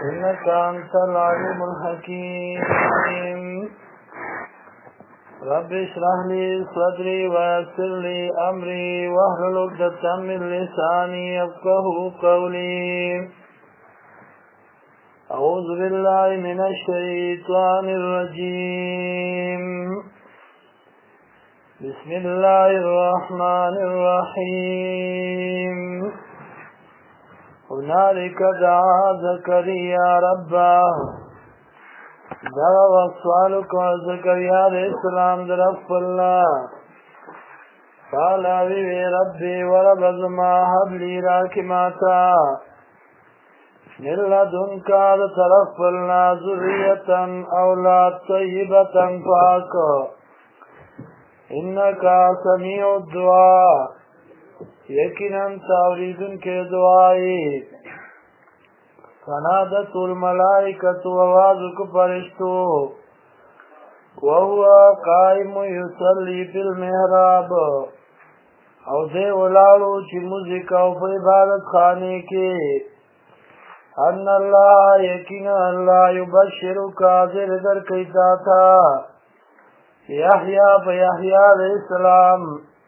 إنك أنت العليم الحكيم رب اشرح لي صدري ويسر لي أمري واحلل عقدة من لساني يفقهوا قولي أعوذ بالله من الشيطان الرجيم بسم الله الرحمن الرحيم هنالك دعا زكريا ربه دعا وصالك زكريا علیہ السلام در الله قال وی ربي ورب زما هب لي راكماتا من لدنك طرف الله ذرية أولاد طيبة پاک إنك سميع الدعاء یقیناً تاوریدن کے دعائی فنادت الملائکت ووازک فرشتو وهو قائم یصلی فی المحراب او دے اولالو چی موزیکا و عبادت خانے کے ان اللہ یقینا اللہ یبشرک حاضر در کیتا تھا یحییٰ فیحییٰ علیہ السلام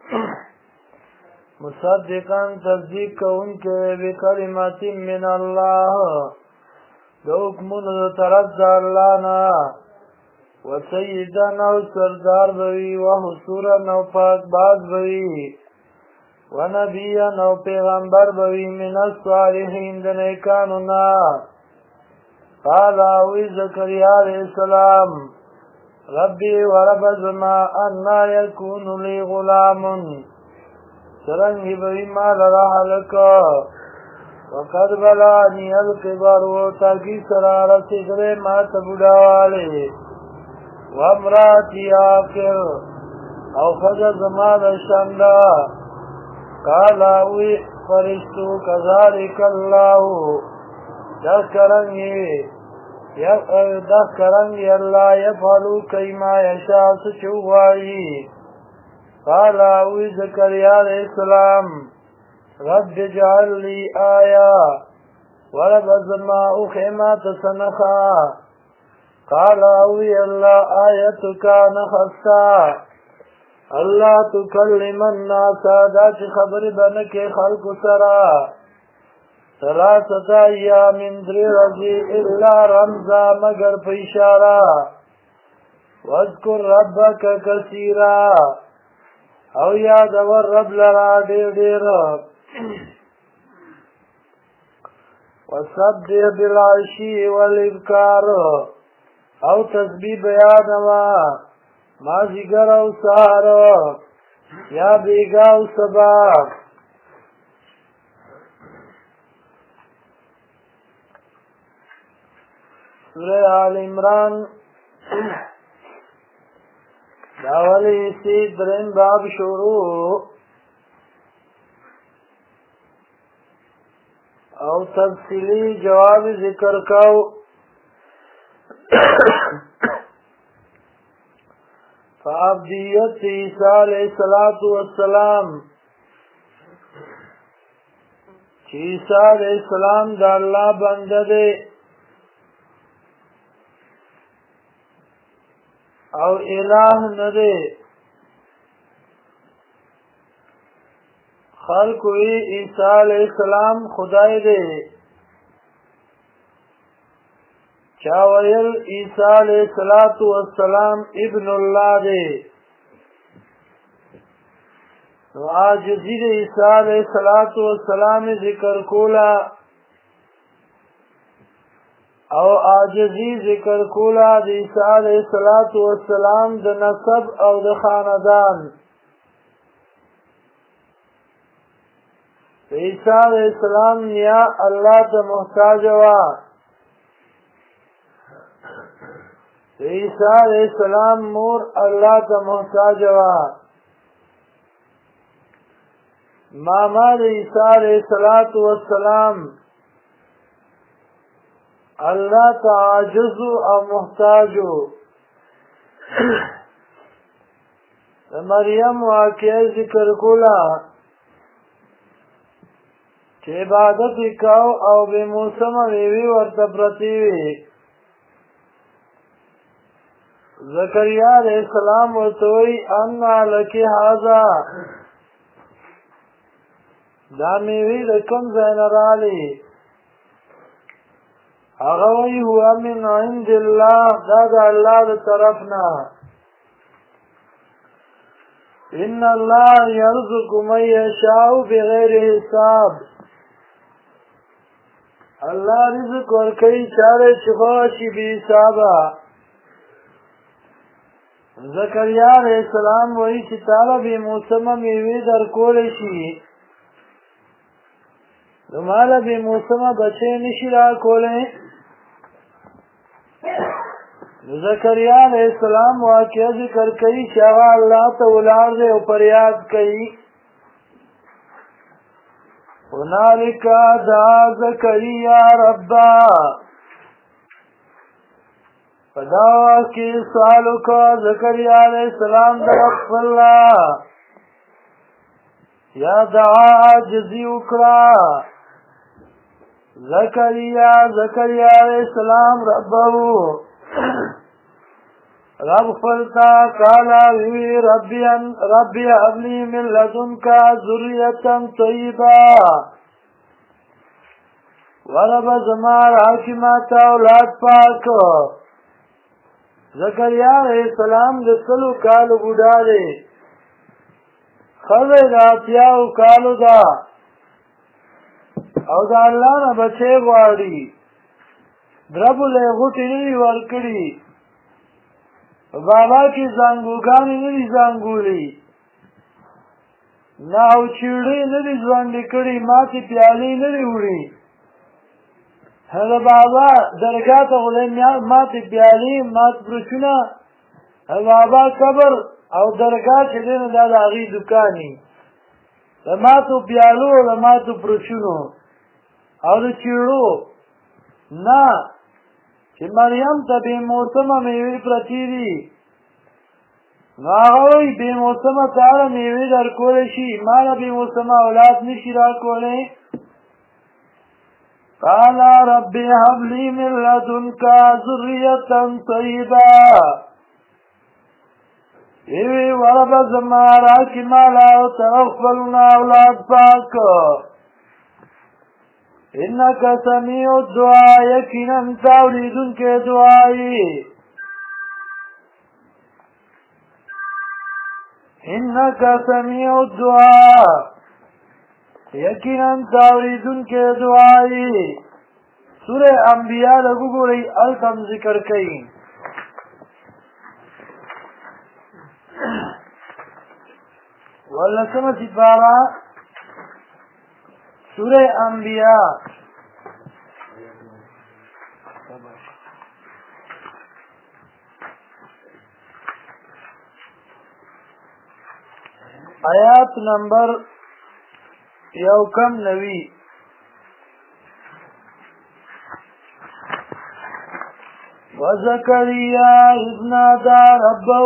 مصدقا تصدیق کون کے بکلمات من اللہ دو حکمون طرف دا اللہ نا و سیدن او سردار بوی و حصورن او پاک باز بوی و نبیان او پیغمبر بوی من الصالحین دنیکانونا قال اوی زکریا علیہ السلام ربی و رب زما انا یکون لی غلامن سرنگی بوی مال راح لکا وقد بلانی القبر و تاکی سرارت سدرے مات بڑاوالے وامراتی آخر او خجر زمان شندا قالاوی فرشتو کذالک اللہ دخ کرنگی اللہ یفعلو کئیما یشا سچوائی قال اوی زکریا علیہ السلام رب اجعل لی آیا ورب زما اخیمات سنخا قال اوی اللہ آیتکا نخستا اللہ تکلم الناس دا چی خبر بنک خلق سرا ثلاثت ایام دری رضی الا رمزا مگر پیشارا واذکر ربک کثیرا او یاد ور رب لرا دیر دیر وصدق بالعشی والابکار او تسبیح بیانوا مازیگر او سهار یا بیگا او سبا سورہ آل عمران داولی سید درین باب شروع او تفصیلی جواب ذکر کو فعبدیت عیسیٰ علیہ السلام عیسیٰ علیہ السلام دا اللہ بندہ دے او الہ ندے خلق وی عیسیٰ علیہ السلام خدای دے چاویل عیسیٰ علیہ السلام ابن اللہ دے نو عاجزی دے عیسیٰ علیہ السلام ذکر کولا او عاجزی ذکر کولا د عیسی علیہ السلام د نسب او د خاندان عیسی علیہ السلام نیا اللہ ته محتاج وا عیسی علیہ السلام مور اللہ ته محتاج وا ماما د عیسی علیہ السلام اللہ تعاجز او محتاجو مریم واقعی ذکر کولا چې عبادت یې کو او بې موسمه میوې ورته پرتې وې. زکریا علیه السلام ورته وایي انا لکې هذا، دا میوې د کوم ځای نه رالې؟ هغه وایي هو من عند الله، دا د الله د طرف نه. ان الله يرزق من يشاء بغیر حساب، الله رزق ورکوي چاله چې خوښ شي بې حسابه. زکریا علیه السلام وایي چې تعالی بې موسمه میوې درکولی شي، نو ماله بې موسمه بچی نشي راکولی. زکریا علیه السلام واقعه ذکر کوي چې هغه الله ته ولاړ دی او فریاد کوي. هنالک دعا زکریا ربا، په دا وخت کې سوال وکړه زکریا علیه السلام د رب الله، یا دعا عاجزي وکړه. زکریا علیه السلام ربه رب خپلتا قالا وی ربی هب لی من لدنک ذریة طیبه، ورب زما راکړه ماته اولاد پاک. زکریا علیه السلام د 100 کالو بوډا دی، ښځه د 80 کالو ده او د الله نه بچی غواړي. دربله یې غوټې نه دي ورکړي، په بابا کې زانګوګانې نه دي زانګولي، نه او چیړې نه دي ځوانډې کړي، ماتې پیالې نه دي وړي. هغه بابا درګاه ته غلی ماتې پیالې مات برشونه، بابا قبر او درګاه چې دی نو دا د هغې دوکانې د ماتو پیالو او د ماتو برشونو او د چیړو نه، چې مریم ته بې موسمه میوې پرتې دي. نو هغه وایي بې موسمه تعالی میوې درکولی شي، ماله بې موسمه اولاد نشي راکولی. قال رب هب لي من لدنك ذرية طيبة، وی ورب زما راکړه ماله او طرف خپلونه اولاد پاک. انک سمیع الدعا، یقینا ته اورېدونکی دعا یې. انک سمیع الدعا، یقینا ته اورېدونکی دعا یې. سوره انبیاء لږ وګورئ، هلته هم ذکر کوي. ولسمه سپاره سوره انبیاء آیات نمبر 190. وزکریا اذ نادى ربه،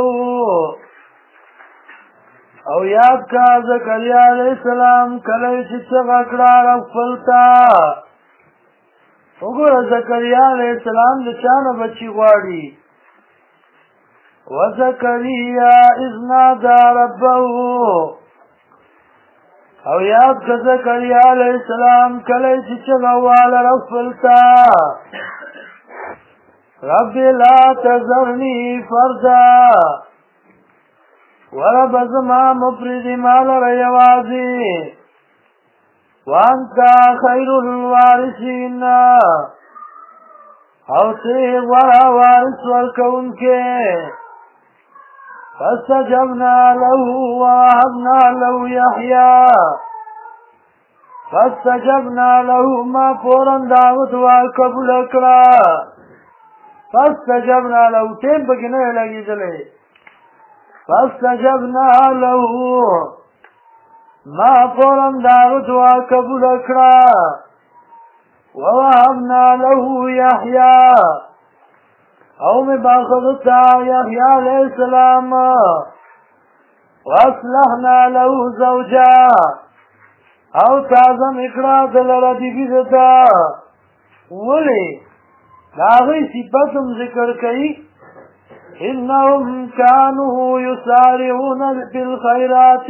او یاد کا زکریا علیہ السلام کله چې څنګه کړه رب خپلتا. وګوره زکریا علیہ السلام د چا نه بچي غواړي. وزکریا اذ نادى ربه، او یاد کا زکریا علیہ السلام کله چې څنګه واله رب خپلتا. رب لا تذرني فردا، ورب زما مفردی مال ریوازی. وانت خیر الوارثین، او تی ورا وارث ورکون کے. فاستجبنا له ووهبنا له یحیی، فاستجبنا له ما فورا دعوت قبول کړه. فاستجبنا له تیم پکې نه لګېدلی. فاستجبنا له ما فورا دعوت قبول کړه. ووهبنا له یحیی، او می باخذتا یحیی علیہ السلام. واصلحنا له زوجا، او تازه مکړه دلره دی بیزتا ولی داغی صفتم ذکر کئی انهم كانوا يسارعون بالخيرات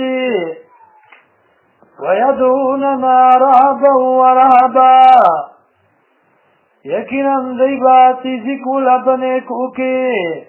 ويدعوننا رهبا ورهبا یقینا دی باتی ذکر لبنیکو کے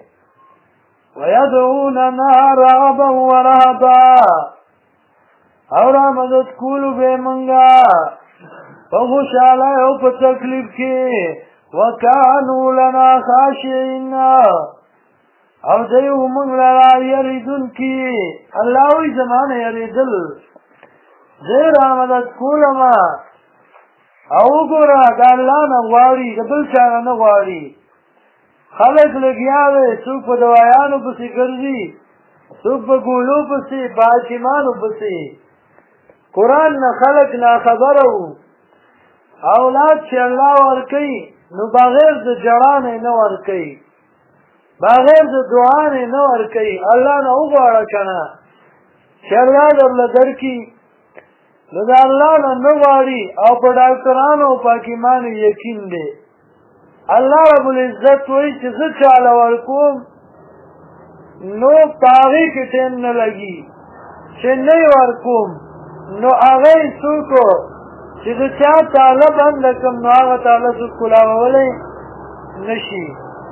ويدعوننا رهبا ورهبا اور مدد کولو بے منگا خوشحالی او پا تکلیف کے وکانو لنا خاشعین او دیو منگ لرا یریدن کی اللہوی زمان یریدل زیر مدد کولما او گورا دا اللہ نغواری دا بل چانا نغواری خلق لگیاوے سوک پا دوایانو پسی گرزی سوک پا گولو پسی باچمانو پسی قرآن نا خلق نا خبرو اولاد چه اللہ ورکی نو بغیر د جړانې نه ورکی بغیر د دعانې نه ورکی الله نه وغواړه کنه چې الله درله درکي نو د الله نه نه غواړي او په ډاکټرانو او په حکیمانو یقین دی الله رب العزت وایي چې زه چاله ورکوم نو په هغې کې ټیم نه لګي چې نه یې ورکوم نو هغه یې څوک چې د چا تعالی بنده کم نو هغه تعالی څوک کولاولی نشي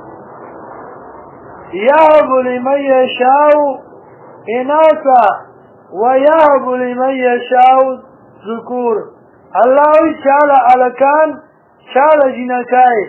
یهب لمن یشاء اناثا ویهب لمن یشاء ذکور الله وایي چاله هلکان چاله جینکای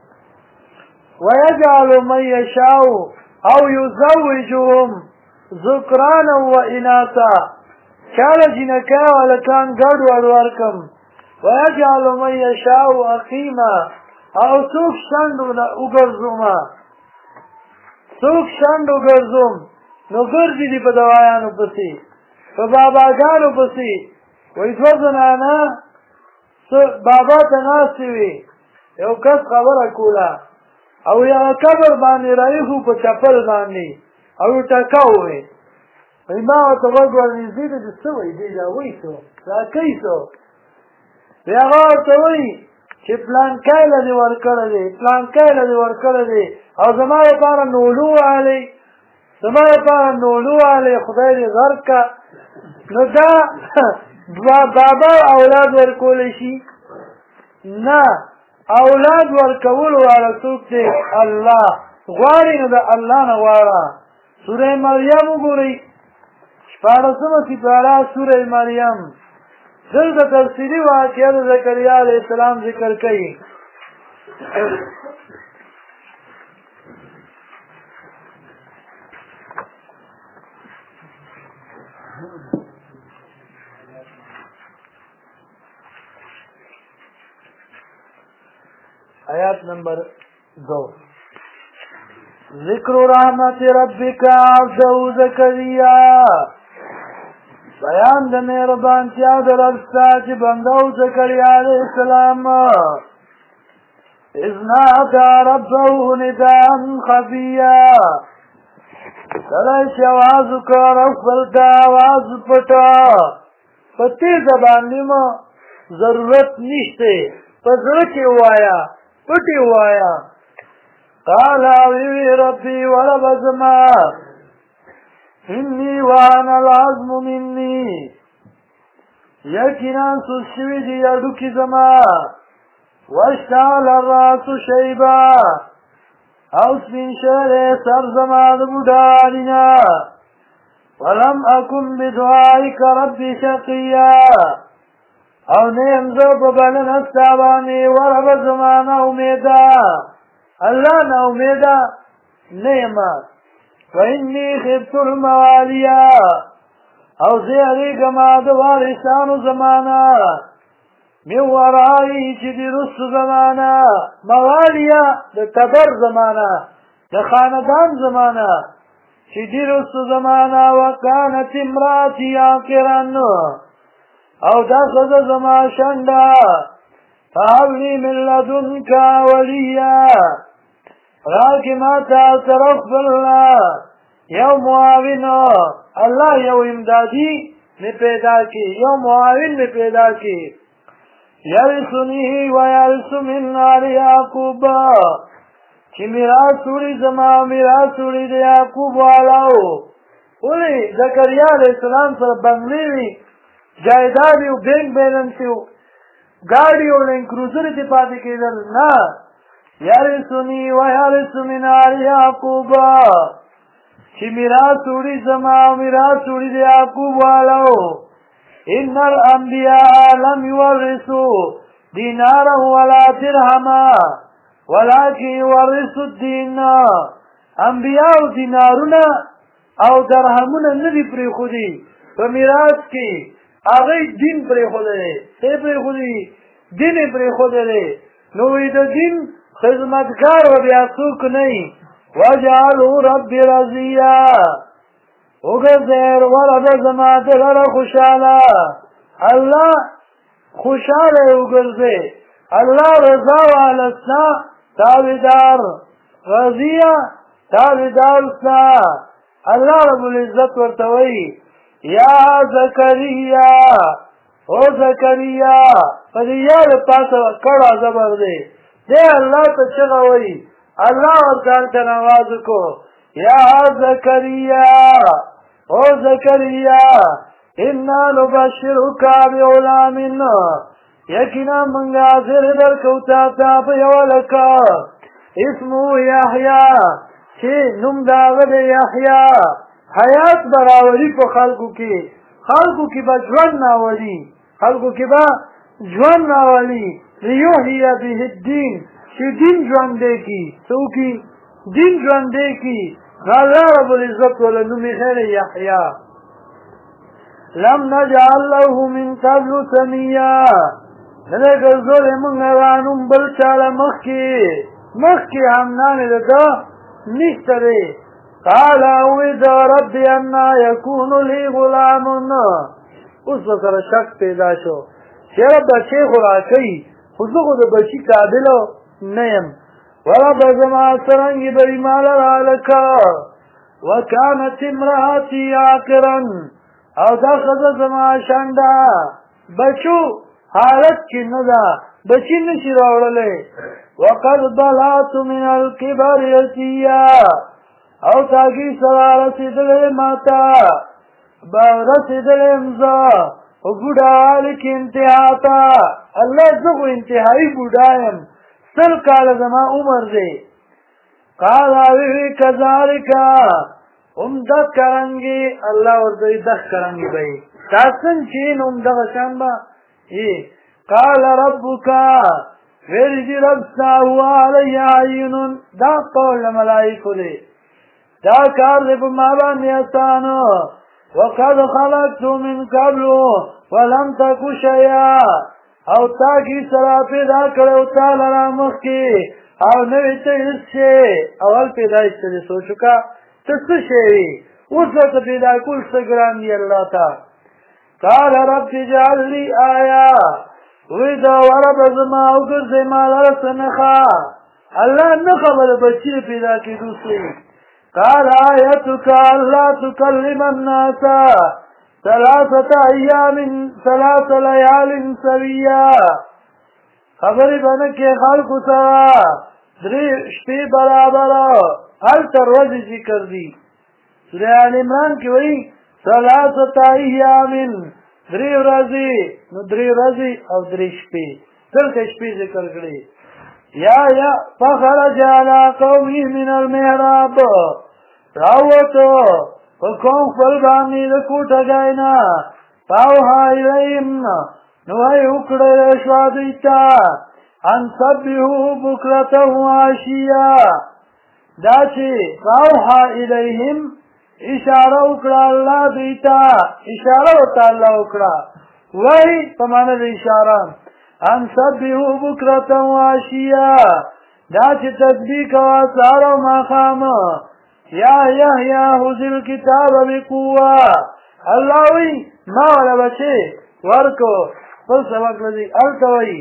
ویجعل من یشاء او یزوجهم ذکرانا و اناثا چاله جینکای او هلکان ګډ ورکم ويجعل من يشاء اقيما او سوک شند وګرځوما سوک شند وګرځوم نو ګرځي دی په دوايانو پسې په باباګانو پسې وایي دوه زنانه بابا ته ناستې وي یو کس خبره کوله او یو قبر باندې رایخو په چپل باندې او ټکاو وي وایي ما ورته غوږ ورنږدې دی څه وایي دی دا وایي څه دا کوي څه بیا هغه ورته وایي چې پلانکی له دې ورکړی دی پلانکی له دې ورکړی دی او زما لپاره نولو والی زما لپاره نولو والی خدای دې غرق که نو دا بابا اولاد ورکولی شي نه اولاد ورکولو والا څوک دی الله غواړي نو د الله نه غواړه سوره مریم وګورئ شپاړسمه سپاره سوره مریم دلته تفصیلي واقعه د زکریا علیه السلام ذکر کوي آیات نمبر 2 ذکر رحمت ربک عبده زکریا بیان د مهربانتیا د رب ستا چې بنده و زکریا علیه السلام اذ نادى ربه نداء خفیا کله چې اواز وکړ رب خپل ته اواز پټه په تیزه باندې مو ضرورت نشته په زړه کې ووایه پټې ووایه قال وی ربي ورب زما إني وأنا العظم مني یقینا سوس شوي دي هډوکي زما واشتعل الراس شیبا او سپین شوی سر زما د بوډانینا ولم أكن بدعائك ربي شقیا او نه یم زه په بلنه ستا باندې ورب زما نه امیده الله نه امیده نه یم وإني خفت المواليا او زیریږم د وارثانو زمانه من ورائي چې د رست زمانه موالیا د تبر زمانه د خاندان زمانه چې د رست زمانه وکانت امراتي عاقرا او دا ښځه زما شنډه فهب لي من لدنك وليا راکی ما تا طرف بلنا یو معاون الله یو امدادی می پیدا کی یو معاون می پیدا کی یرثنی و یرث من آل یعقوب چې میراث وړي زما میراث وړي د یعقوب والاو ولې زکریا علیه السلام سره بنګلې وي جایداد یو بینک بیلنس یو ګاډي او لینک کروزر دې پاتې کېدل نه یرثنی و یرث من آل یعقوب چې میراث وړي زما میراث وړي د یعقوب والاو ان الانبیاء لم یورثوا دینارا ولا درهما ولكن یورثوا الدین انبیاء دینارونه او درهمونه نه دي پرېښودي په میراث کې هغوی دین پرېښودلی څه پرېښودي دین یې پرېښودلی نو وایي د دین خدمتګار و بیا څوک نه وي وجعلوا رب رضیا وګرځئ ورده زما دلره خوشحاله الله خوشحاله وګرځئ الله رضا واله ستا تابعدار رضیه تابعدار ستا الله رب العزت ورته وایي یا زکریا او زکریا په دې یا د پاسه کړه زبر دی دی الله ته چغه وایي الله ورته ته نواز وکړو یا زکریا او زکریا انا نبشرک بغلام یقینا موږ حاضر درکو تا ته په یو هلکه اسمه یحیی چې نوم د هغه د یحیی حیات به راولي په خلکو کې به ژوند راولي خلکو کې به ژوند راولي لیحیی به الدین چې دین ژوندی کړي څوک دین ژوندی کړي نو الله رب العزت وله نوم یې یحیی لم نجعل له من قبل سمیا نه دی ګرځولی موږ هغه نوم بل چاله مخکې همدانې د ده نشته دی قال اوذ ربي انا يكون لي غلام اوس به سره شک پیدا شو چې رب بچی خو راکوي خو زه خو د بچي قابله نه یم ورب زما څرنګې به ماله رالکه وکانت امرأتي عاقرا او دا ښځه زما شنډه بچو حالت کې نه ده بچي نشي راوړلی وقد بلغت من الكبر عتیا او تاګي سره رسېدلی ماته رسېدلی یم زه په بوډاوالي کې انتها ته الله زه خو انتهایي بوډا یم 100 کاله زما عمر دی قال وی کذالک دک کرنګي الله ورته دک کرنګي به تاسو چې نوم دغه شان به قال ربک ویل رب ساو علی عین دا قول ملائکه دی دا کار دی په ما باندې آسانه وقد خلقت من قبل ولم تک شیئا او تا کی سره پیدا کړو تا لرا مخکې او نوې ته هیڅ اول پیدایش ته سوچو کا ته څه شی اوس ته پیدا کول څه ګران دی الله تا قال رب اجعل لي آیا وی دا ورب زما وګرځې ما لره څه نښه الله نه خبره بچی پیدا کېدو سي قال آيتك ألا تكلم الناس 3 أيام 3 ليال سويا خبری بنا کې خلقو سره 3 شپې برابر هل تر ورځې ذکر دي سورہ آل عمران کې وایي 3 أيام 3 ورځې نو 3 ورځې او 3 شپې دلته شپې ذکر کړي یا فخرج على قومه من المحراب راوتو فقوم فلبانی دا کوٹا گائنا فاوها الیهم نوائی اکڑے شوادیتا ان سبیہو بکرتا عاشیا دا چی فاوها الیهم اشارہ اکڑا اللہ دیتا اشارہ ہوتا اللہ اکڑا وہی پمانا دا اشارہ ان سبیہو بکرتا عاشیا دا چی تسبیح کوا سارا مقام یا یحیی خذ الکتاب بقوه الله وی ما ولا بچي ورکو خپل سبق لذي التوي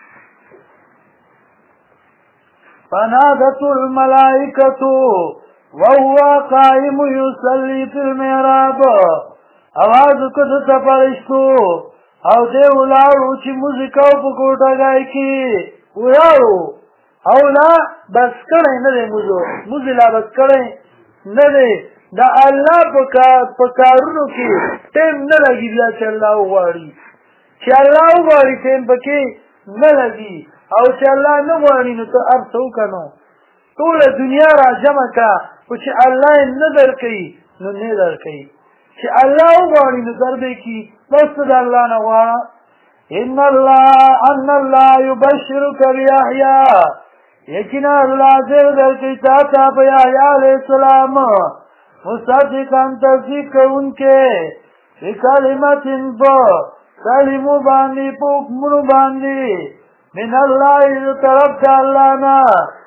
فنادت الملائکة وهو قائم يصلي في المحراب आवाज کو د فرشتو او دې ولاړو چې موزیکاو په کوټګای کې ولاړو او لا بس کړي نه دی موزیلا بس کړي نه دی دا الله په کارونو کې ټیم نه لګي بیا چې الله وغواړي ټیم پکې نه لګي او چې الله نه غواړي نو ته هر څه وکړو ټول دنیا را جمع کا او چې الله نه درکړي نو نه درکړي چې الله وغواړي نو دربې کی بس د الله نه غواړه ان الله يبشرك بيحيى یقینا الله دې درکړي تا په یحیی علیه السلام مصدقا تصدیق کوونکې بکلمتین کلمو باندې په حکمونو باندې من الله طرف د الله نه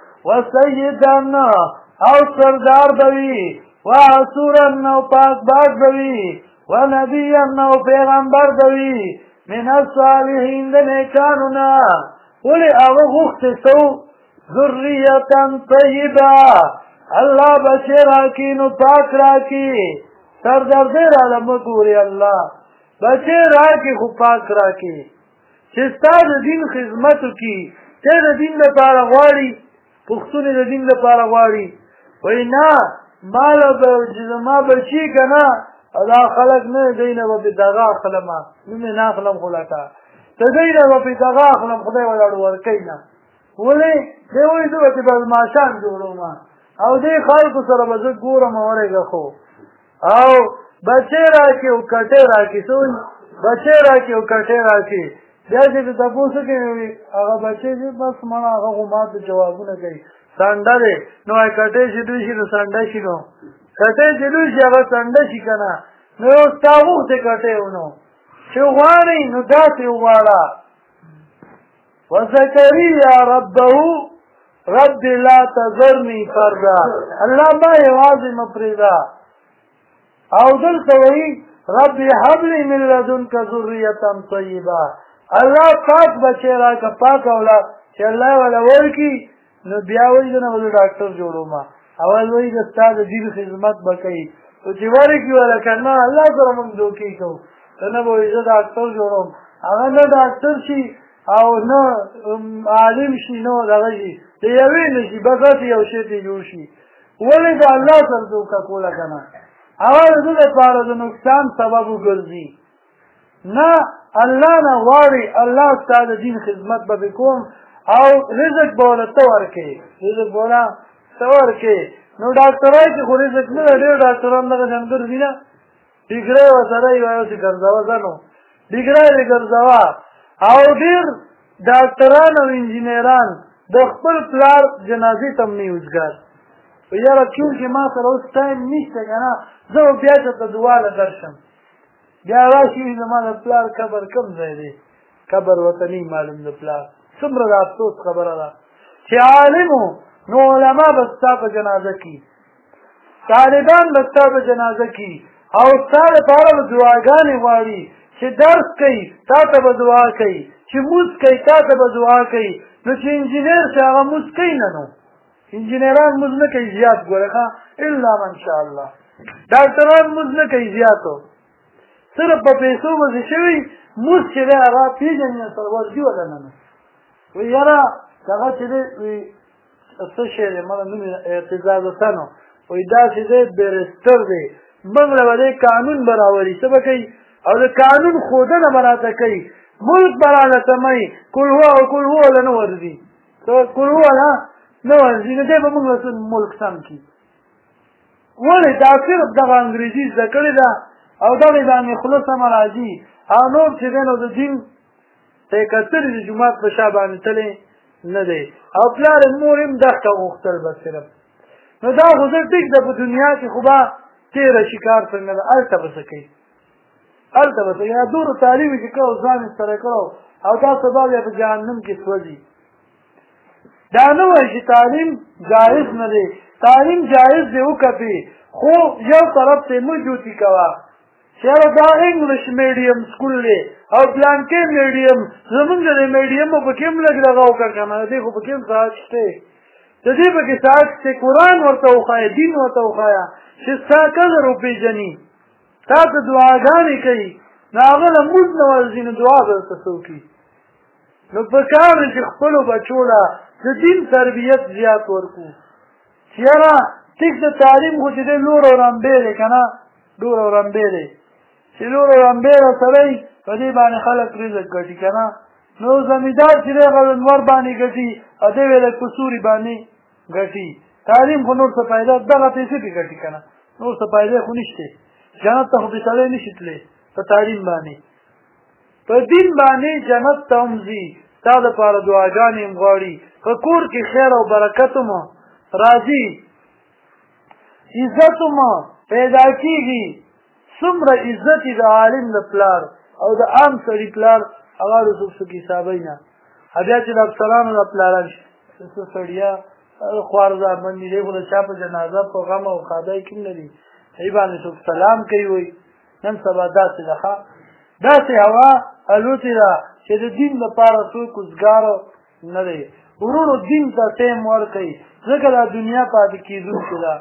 وسیدن او سردار بوي وعصورا او پاک باز بوي ونبيا او پیغمبر بوي من الصالحين د نیکانو نه ولې هغه غوښتې سو ذریة طیبه الله بچی راکی نو پاک راکی سردار دې راله مه ګورې الله بچی راکی خو پاک راکی چې ستا د دین خدمت وکړي ته د دین لپاره غواړي پښتون د دین لپاره غواړي وایي نه ماله به چې زما بچي که نه دا خلک نه دی نه به پې دغه اخلمه مې نه اخلم خو لکه ته دی نه به پې دغه اخلم خدای ولاړ ورکوي نه ولې دی وایي زه به چې بدماشان جوړوم او دې خلکو سره به زه ګورم ورېږه خو او بچی راکړي او کټې راکړي څه وایي بچی راکړي او کټې راکړي بیا چې د تپوسو کوي هغه بچی چې بس مړه هغه خو ما ته جوابونه کوي سنډه دی نو کټې چې دوی شي نو سنډه شي نو کټې چې دوی شي هغه سنډه شي که نه نو یو ستا غوښتې کټې ونو چې غواړئ نو داسې وغواړه وزکریا ربه رب لا تذرني فردا الله ما یوازې مه پرېږده او دلته وایي رب هب لي من لدنك ذریة طیبه الله پاک بچی راکه پاک اولاد چې الله والا ورکړي نو بیا وایي زه نه به ډاکټر جوړوم اول وایي د ستا د دین خدمت به کوي او چې ورکړي والا که نه الله سره موږ دوکې کوو ته نه به وایي زه ډاکټر جوړوم هغه نه ډاکټر شي او نه عالم شي نه دغه شي د یوې نه شي بس هسې یو شی ته جوړ شي ولې د الله سره دوکه کوله که نه هغه د ده لپاره د نقصان سبب وګرځي نه الله نه غواړي الله ستا د دین خدمت به پې کوم او رزق به وله ته ورکړې نو ډاکټرای کې خو رزق نه ده ډېر ډاکټران دغه شان ګرځي نه ډیګری ورسره یې وایي ګرځوه ځنو ډیګری یې ګرځوه او ډېر ډاکټران او انجینران د خپل پلار جنازې ته هم نه یوزګار یاره چونکې ما سره اوس ټایم نشته که نه زه به بیا چېرته دعا له درشم بیا راشي زما د پلار قبر کوم ځای دی قبر وطني معلوم د پلار څومره د افسوس خبره ده چې عالم نو علما به ستا په جنازه کې طالبان به ستا په جنازه کې او ستا لپاره به دعاګانې غواړي چې درس کوي تا ته به دعا کوي چې مونځ کوي تا ته به دعا کوي نو چې انجینر شي هغه مونځ کوي نه نو انجینران مونځ نه کوي زیات ګوره ښه الا منشاءالله ډاکټران مونځ نه کوي زیاتو صرف په پیسو باندې شوي مونځ چې دی هغه پېژني سره ورځي ولا نه وایي یاره هغه چې دی څه شی دی مله نوم یې اعتزاز حسن وایي داسې دی بیرسټر دی موږ له به دی قانون به راولي څه به کوي او د قانون ښودنه به راته کوي ملک به راله تموي کل هو او کل هو له نه ورځي کل هو نه ورځي نو دی به موږ ملک سم کړي ولې دا صرف دغه انګریزي زده کړې ده او دغې باندې خوله سمه راځي او نور چې دی نو د دین ته یې کتلې د جومات په شا باندې تللی نه دی او پلار یې مور هم دښته غوښتل به صرف نو دا خو زه ټیک ده په دنیا کې خو به تېره شي کار څنګه ده هلته به څه کوي هلته به څه یا دومره تعلیم یې چې کړی ځان یې سره کړی او دا سبا بیا په جهنم کې سوځي دا نه وایي چې تعلیم جایز نه دی تعلیم جایز دی وکړي خو یو طرف ته مه جوتي کوه چې یاره دا انګلیش میډیم سکول دی او پلانکې میډیم زمونږ د میډیم به پکې هم لږ دغه وکړه که نه دی خو پکې هم څه شته د دې پکې ساعت چې قرآن ورته وښایه دین ورته وښایه چې ستا قدر وپېژني تا ته دعاګانې کوي نو هغه له مونځ نه ورځي نو دعا به ورته څه وکړي نو پکار دی چې خپلو بچو له د دین تربیت زیات ورکړو چې یاره ټیک د تعلیم خو چې دی لور او رمبی دی که نه لور او رمبی دی چې لور او رمبی را سړی په دې باندې خلک رزق ګټي که نه نو زمیندار چې دی هغه لمر باندې ګټي او دی ویله په سوري باندې ګټي تعلیم خو نور څه پیدا دغه پیسې پې ګټي که نه نور څه پیدا خو نشته جنت ته خو پې سړی نشي تللی په تعلیم باندې په دین باندې جنت ته هم ځي ستا دپاره دعاګانې هم غواړي په کور کې خیر او برکت هم راځي عزت هم پیدا کېږي څومره عزت د عالم د پلار او د عام سړي پلار هغه څوک څوک حسابوي نه بیا چې د افسرانو د پلاران شي څه سړیا خوارزامن دي دی خو د چا په جنازه په غم او ښادۍ کې نه دي هغې باندې څوک سلام کوي وایي نن سبا داسې ده ښه داسې هوا الوتې ده چې د دین لپاره څوک اوزګار نه دی ورونو دین ته ټیم ورکوئ ځکه دا دنیا پاتې کېدونکې ده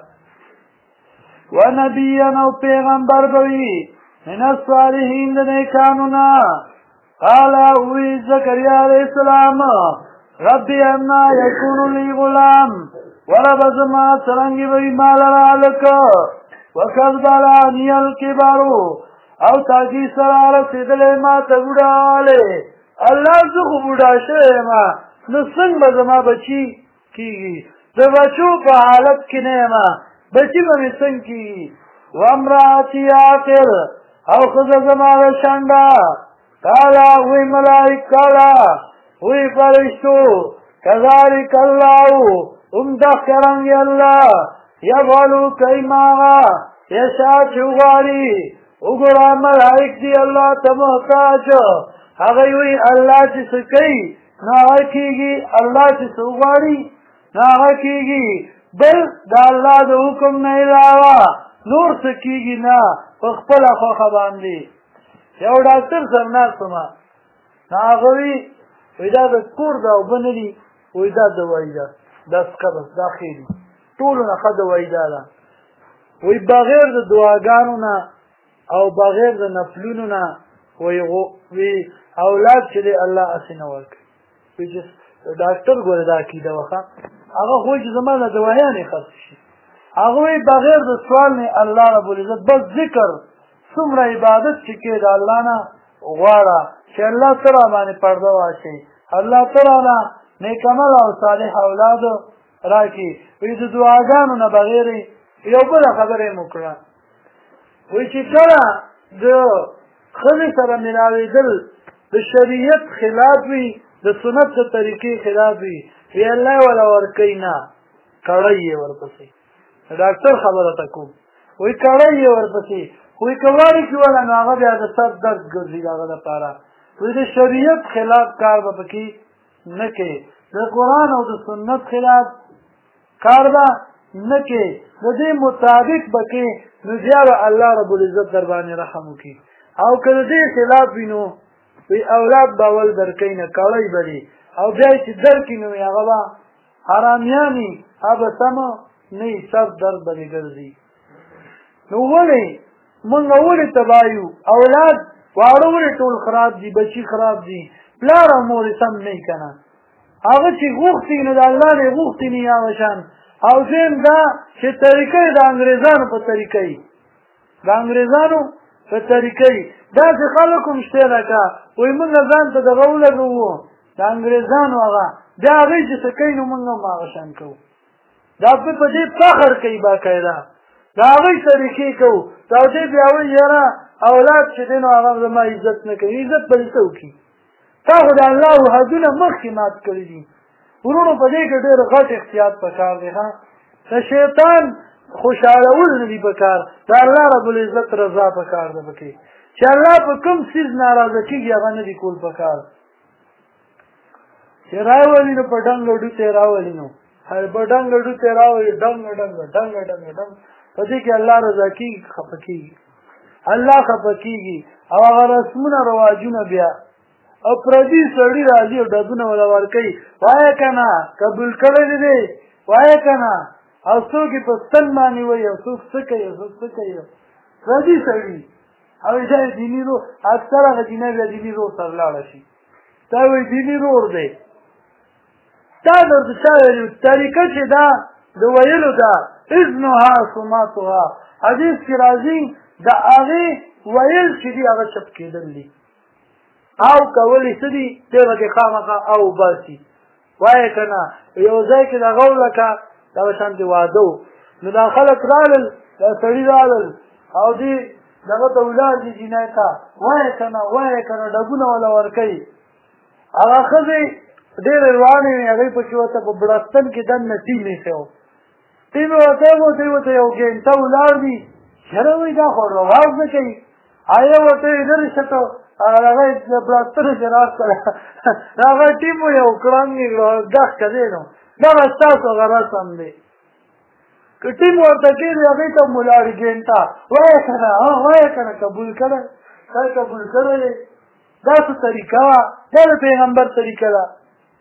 ونبیا او پیغمبر به وي من الصالحین د نیکانو نه قال وی زکریا علیه السلام ربي انا یکون لی غلام ورب زما څرنګې به وي ما لره هلک وقد بلغنی الکبر او تاکي سره رسېدلی ما ته بوډاوالی الله زه خو بوډا شوی یم نو څنګه به زما بچي کېږي د بچو په حالت کې نه یم بچي به مې څنګه کېږي وامرأتي عاقر او ښځه زما د شنډه قاله وی ملائک قاله وی فرشتو کذلک الله همداسې رنګې الله یفعلو کوي ماغه یشاء چې وغواړي وګوره ملائک دي الله ته محتاج هغوی وی الله چې څه کوي نو هغه کېږي الله چې څه وغواړي نو هغه کېږي بل د الله د حکم نه علاوه نور څه کېږي نه په خپله خوښه باندې یو ډاکټر سره ناست وم نو هغه وی دا د کور دا اوبه نه دي وی دا دوایي ده دا څکه بس دا ښې دي ټولو نه ښه دوایي دا ده وی بغیر د دعاګانو نه او بغیر د نفلونو نه وی اولاد چې دی الله هسې نه ورکوي وی چې ډاکټر ګوره دا عقیده وښه هغه خو چې زما نه دوایانې خرڅ شي هغه وی بغیر د سوال نه الله رب العزت بس ذکر څومره عبادت چې کې د الله نه غواړه چې الله ته را باندې پرده واچوي الله ته رانه نیکعمل او صالح اولاد راکړي وی د دعاګانو نه بغیر یو بله خبره یې وکړه وی چې کله د ښځې سره ملاوېدل د شریعت خلاف وي د سنت د طریقې خلاف وي وی الله یې وله ورکوي نه کړی یې ورپسې ډاکټر خبره ته کوم وی کړی یې ورپسې وی که غواړي چې وله نو هغه بیا د سر درد ګرځي د هغه لپاره وی د شریعت خلاف کار به پکې نه کوي د قرآن او د سنت خلاف کار به نه کوي د دې مطابق به کوي نو بیا به الله رب العزت در باندې رحم وکړي او که د دې خلاف وي نو وی اولاد به اول درکوي نه کړی به دي او بیا چې درکړي نو هغه به حرامیانې هغه به سمه نه وي سر درد به دې ګرځي نو ولې مونږ ولې تباه یو اولاد واړه ولې ټول خراب دي بچي خراب دي پلار او مور سم نه وي که نه هغه چې غوښتي نو د الله نه یې غوښتي نه هغه شان او دویم دا چې طریقه یې د انګرېزانو په طریقه یي د انګرېزانو په طریقه یي داسې خلک هم شته لکه وایي مونږ ځان ته دغه ولګوو د انګرېزانو هغه بیا هغوی چې څه کوي نو مونږ هم هغه شان کوو دا په دې فخر کوي باقاعده د هغوی طریقې کوو دا دې بیا وایي یاره اولاد چې دی نو هغه زما عزت نه کوي عزت به دې څه وکړي تا خو د الله حدونه مخکې مات کړي دي ورونو په دې کې ډېر غټ احتیاط پکار دی ښه د شیطان خوشحالول نه دي پکار د الله رب العزت رضا پکار ده پکې چې الله په کوم څیز ناراضه کېږي هغه نه دي کول پکار چې راولي نو په ډنګ ډو ته راولي نو په ډنګ ډو ته راولي ډنګ ډنګ ډنګ ډنګ ډنګ په دې کې الله رضا کېږي خفه کېږي الله خفه کېږي او هغه رسمونه رواجونه بیا او پردي سړي راځي او ډبونه ولا ورکوي وایه که نه قبول کړی دی وایه کنه او څوک یې په ستن باندې وایي او څوک څه کوي او څوک څه کوي راځي سړي او دا دیني رور اکثر هغه دینه بیا دیني رور سره لاړه شي دا وایي دیني رور دی دا درته چا ویلي طریقه چې دا د ویلو ده اذنها سماتها حدیث کې راځي د هغې ویل چې دي هغه چپ کېدل دي او کولی څه دي دی به کې خامخا او باسي وایه که نه یو ځای کې دغه لکه دغه شانتې واده و نو دا خلک رالل دا سړي رالل او دې دغه ته ولاړ دي جینۍ ته وایه که نه وایه که نه ډبونه وله ورکوي هغه ښځې ډېرې روانې وې هغوی پکې ورته په بړستن کې دننه ټیم ایښی و ټیم یې ورته و دوی ورته یو ګینټه ولاړ دي یاره وایي دا خو رواز نه کوي هغې ورته ویې لرې شته هغه د بړستنو چې راستله هغه ټیم و یو کړنګ یې ګخ که دی نو دغه ستاسو هغه رسم دی که ټیم ورته کېږي هغې ته ولاړې ګینټه وایه که نه وایه که نه قبول کړی دا قبول کړی دی دا څه طریقه وه دا د پیغمبر طریقه ده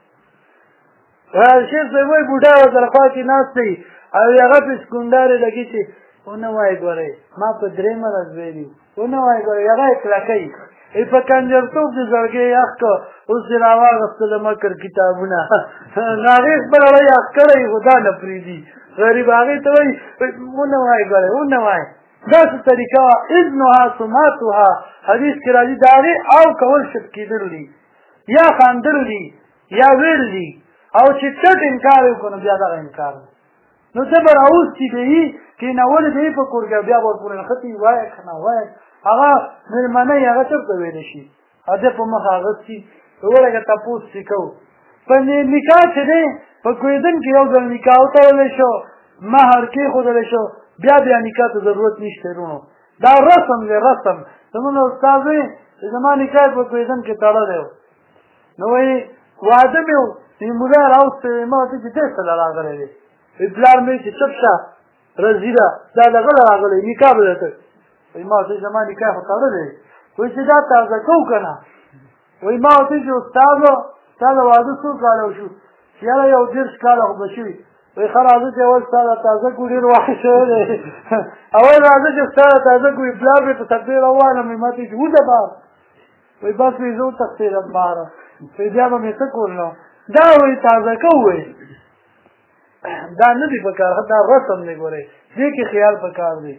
شیخ صاحب وایي بوډا ورسره خوا کې ناست دی او هغه پې سکونډارې لګي چې ونه وایي ګورئ ما په درېیمه ورځ ویلي ونه وایي ګورئ هغه یې کلکوي په کنجرتوب د زړګې یخ که اوس یې راواغسته د مکر کتابونه نو هغې خپله وایي یخ کړی خو دا نه پرېږدي غریب هغې ته وایي ونه وایي ګورئ ونه وایي داسې طریقه وه اذنها سماتها حدیث کې راځي د هغې او کول شپ کېدل دي یا خاندل دي یا ویل دي او چې چټ انکار یې وکړو نو بیا دغه انکار نو ته به راوستي به یي کېنولې به یې په کور کې بیا به ورپورې نښتي وایه که نه وایه هغه مېلمنه یې هغه چېرته ویلی شي هغه په مخ اغوستي ورګه تپوس چې کوو په نکاح چې دی په کویدن کې یو ځل نکاح وتړلی شو مهر کېښودلی شو بیا نکاح ته ضرورت نشته وروڼو دا رسم دی رسم زمونږ استاد وایي چې زما نکاح په کویدن کې تړلی و نو وایي واده مې و مولا راوستی ما ورته چې دی سره راغلی دی پلار مې چې چپ شه رزیده دا دغه راغلی نکاح به درته وایي ما ورته زما نکاح خو تړلی وایي چې دا تازه کوو که نه وایي ما ورته چې استاده ستا د واده څو کاله وشو چې یاره یو 30 کاله خو به شوي وایي ښه راځه چې اول ستا د تازه کړو ډېر وخت شوی دی اول راځه چې ستا د تازه کړو پلار مې په تکبیر ووایلم وایي ما ته چې وځه بار وایي بس وایي زه وتښتېدم باره وایي بیا به مې څه کول نو دا وایي تازه کوو وایي دا نه دي پکار دا رسم دی ګورئ دې کې خیال پکار دی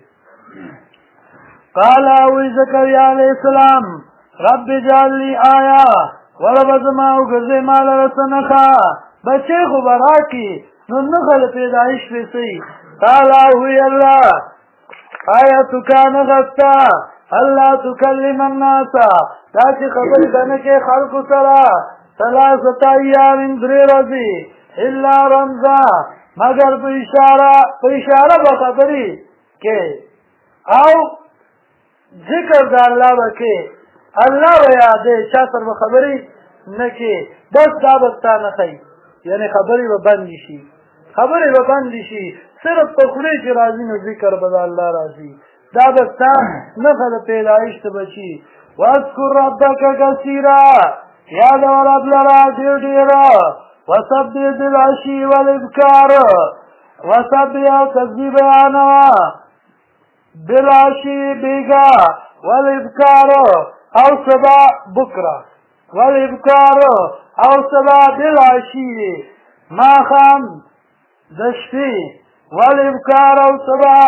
قال وی زکریا علیہ السلام رب اجعل لی آیا ورب زما وګرځې ما لره څه نښه بچی خو به راکړي نو نښه د پیدایش پې څه قال وی الله آیتک نښه ستا الله تکلم الناس دا چې خبرې به نه کې خلکو سره 3 ایام 3 ورځې الا رمزا مگر په اشاره به خبرې کې او ذکر د الله به کې الله به یادې چا سره به خبرې نه کې بس دا به ستا نه ښایي یعنې خبرې به بندې شي خبرې به بندې شي صرف په خولې چې راځي نو ذکر به د الله راځي دا به ستا نښه د پیدایش ته به شي واذکر ربک کثیرا یادوه رب لره ډېر ډېره وسبح بالعشي والابکار وسبح او تسبیح بیانوه بالعشي بیگا والابکار او سبا بکرا والابکار او سبا بالعشي ماښام د شپې والابکار او سبا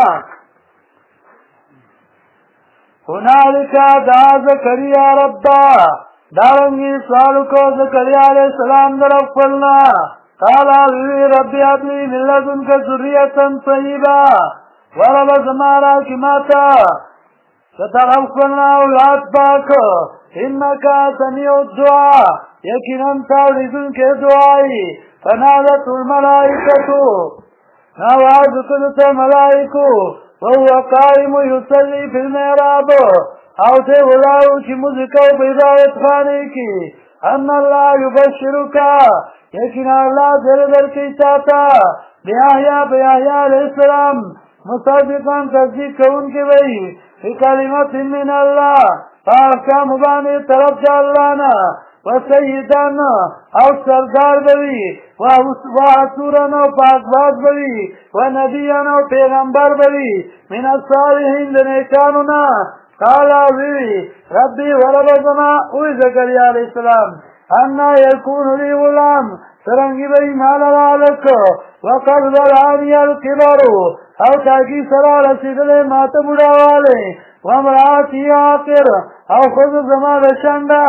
هنالک دعا زکریا ربا دارنگی سوالو کو زکریا علیہ السلام در اغفلنا قالا وی ربی ابلی من لدن کا ذریتا طیبا ورب زمارا کماتا ستغفلنا اولاد پاک انکا سمیع الدعا یقیناً تاوریدن کے دعائی فنادت الملائکتو نواز کدت ملائکو وهو قائم يصلي في المحراب او ته ولاو چې موزیکو په عبادت خانه کې ان الله یبشرک یقینا الله دې درکې تاته بیا علیہ السلام مصدقاً تصدیق کوونکی وي په کلمات من الله احکام باندې طرف د الله نه وسیدا او سردار بوي وحصورا او پاکباز بوي ونبيا او پیغمبر بوي من الصالحين د نیکانو نه قال وی ربي ورب زما او زكريا عليه السلام انا يكون لي غلام سرنگی بی مال رالک وقد ذرانی الكبر او تاکی سرا رسیدل مات بڑاوالے وامراتی آخر او خود زمان شنڈا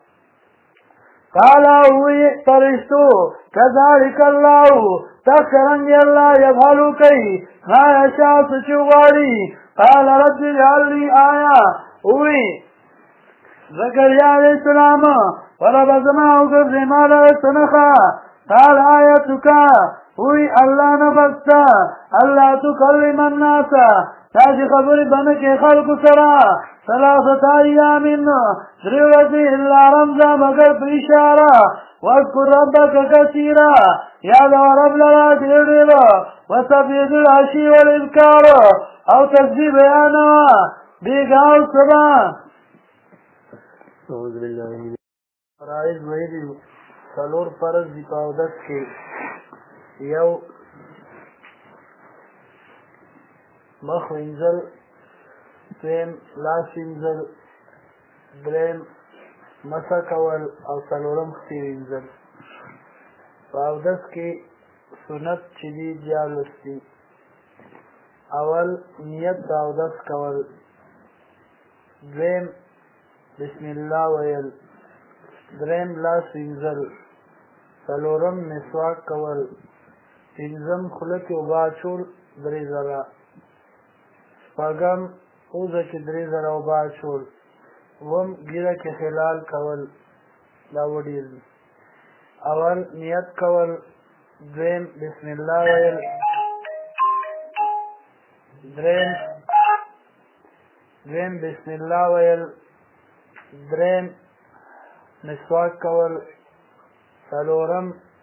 قالا ہوئی فرشتو کذالک اللہ تخرنگی اللہ یبحلو کئی ما یشا سچواری قال رب جعلی آیا ہوئی زكريا عليه السلام ورب زماء وقف مال سنخا قال آياتك وي الله نفستا الله تكلم الناس تاجي خبر بنك خلق سرا 3 أيام دروتي إلا رمزا مگر بإشارة واذكر ربك كثيرا يا رب لنا تيريبا وتبيد العشي والإذكار أو تكذيب أنا بيقاو سبا أعوذ بالله من فرائض ویلی څلور فرض دي په اودس کې یو مخ وینځل دویم لاس وینځل دریم مسح کول او څلورم خصي وینځل په اودس کې سنت چې دي دیارلس دي اول نیت د اودس کول دویم بسم الله ویل دریم لاس وینځل څلورم مسواک کول پنځم خوله کې اوبه اچول 3 ځله شپږم پوزه کې 3 ځله اوبه اچول اووم ږیره کې خلال کول دا وډیر اول نیت کول دویم بسم الله ویل دریم بسم الله ویل دریم مسواک کول څلورم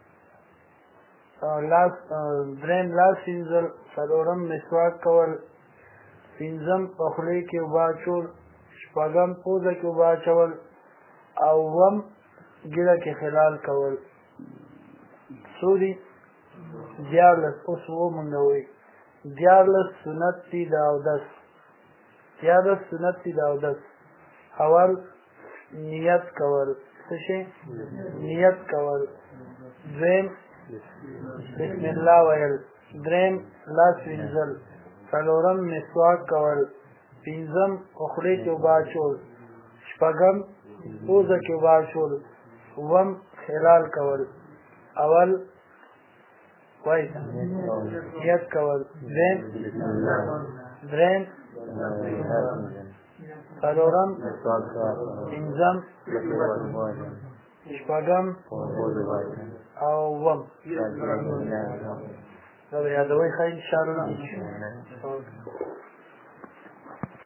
دریم لاس وینځل څلورم مسواک کول پنځم په خولې کې اوبه اچول شپږم پوزه کې اوبه اچول اووم ږیره کې خلال کول څو دي دیارلس اوس ومونږه وایي دیارلس سنت دي د اودس دیارلس سنت دي د اودس اول نیت کول څه شي نیت کول دویم بسم الله ویل دریم لاس وینځل څلورم مسواک کول پنځم په خولې کې اوبه اچول شپږم پوزه کې اوبه اچول اووم خلال کول اول وایي نیت کول دریم څلورم پنځم شپږم او اووم دا یادوئ ښه انشاءالله